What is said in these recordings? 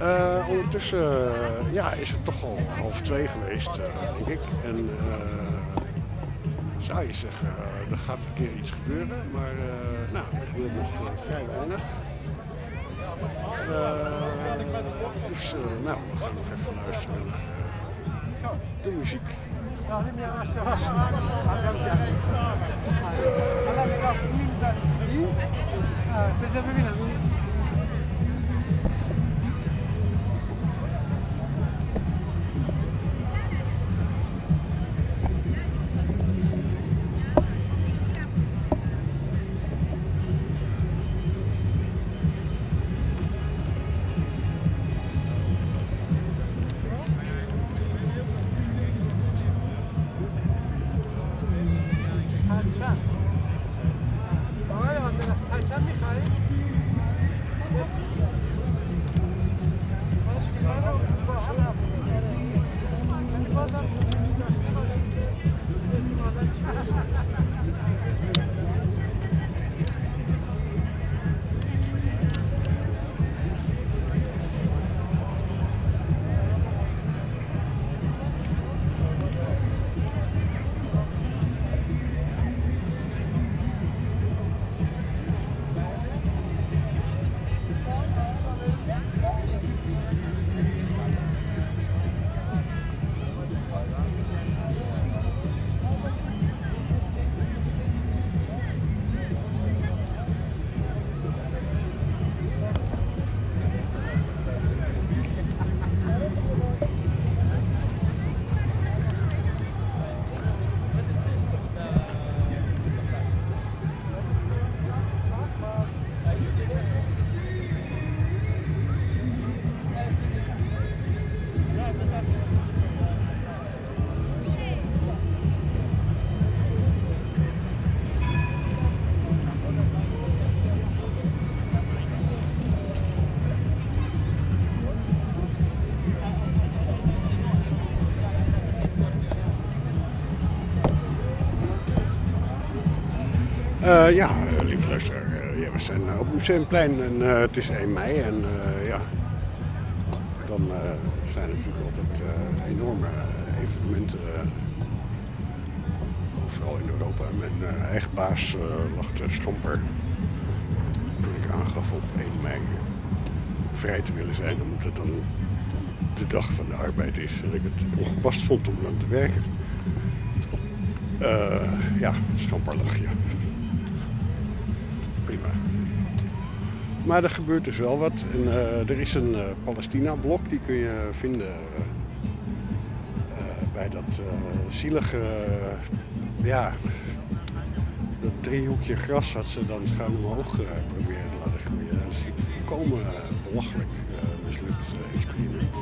Ondertussen is het toch al 1:30 geweest, denk ik. En zou je zeggen, er gaat een keer iets gebeuren, maar er gebeurt nog vrij weinig. We gaan nog even luisteren naar de muziek. Lieve luisteraar, we zijn op Museumplein en het is 1 mei en dan zijn er natuurlijk altijd enorme evenementen overal in Europa. Mijn eigen baas lag te stomper toen ik aangaf op 1 mei vrij te willen zijn, omdat het dan de dag van de arbeid is en ik het ongepast vond om dan te werken. Stomperlachje. Prima. Maar er gebeurt dus wel wat. En, er is een Palestina-blok, die kun je vinden bij dat zielige, dat driehoekje gras wat ze dan schuin omhoog proberen te laten groeien. Dat is een volkomen belachelijk mislukt experiment.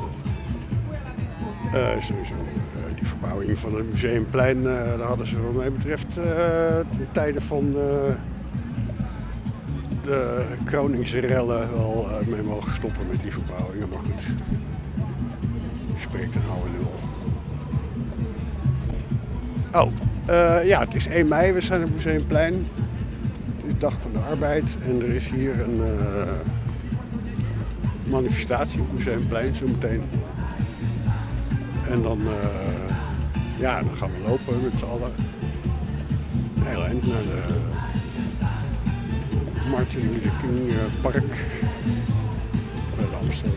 Sowieso die verbouwing van het Museumplein, daar hadden ze wat mij betreft ten tijde van de Groningse rellen wel mee mogen stoppen met die verbouwingen. Maar goed, je spreekt een oude lul. Het is 1 mei, we zijn op het Museumplein. Het is de dag van de arbeid en er is hier een manifestatie op het Museumplein zometeen. En dan gaan we lopen met z'n allen. Een heel eind naar de Martin Luther King Park bij de Amsterdam.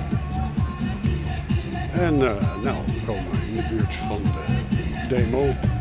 En we komen in de buurt van de demo.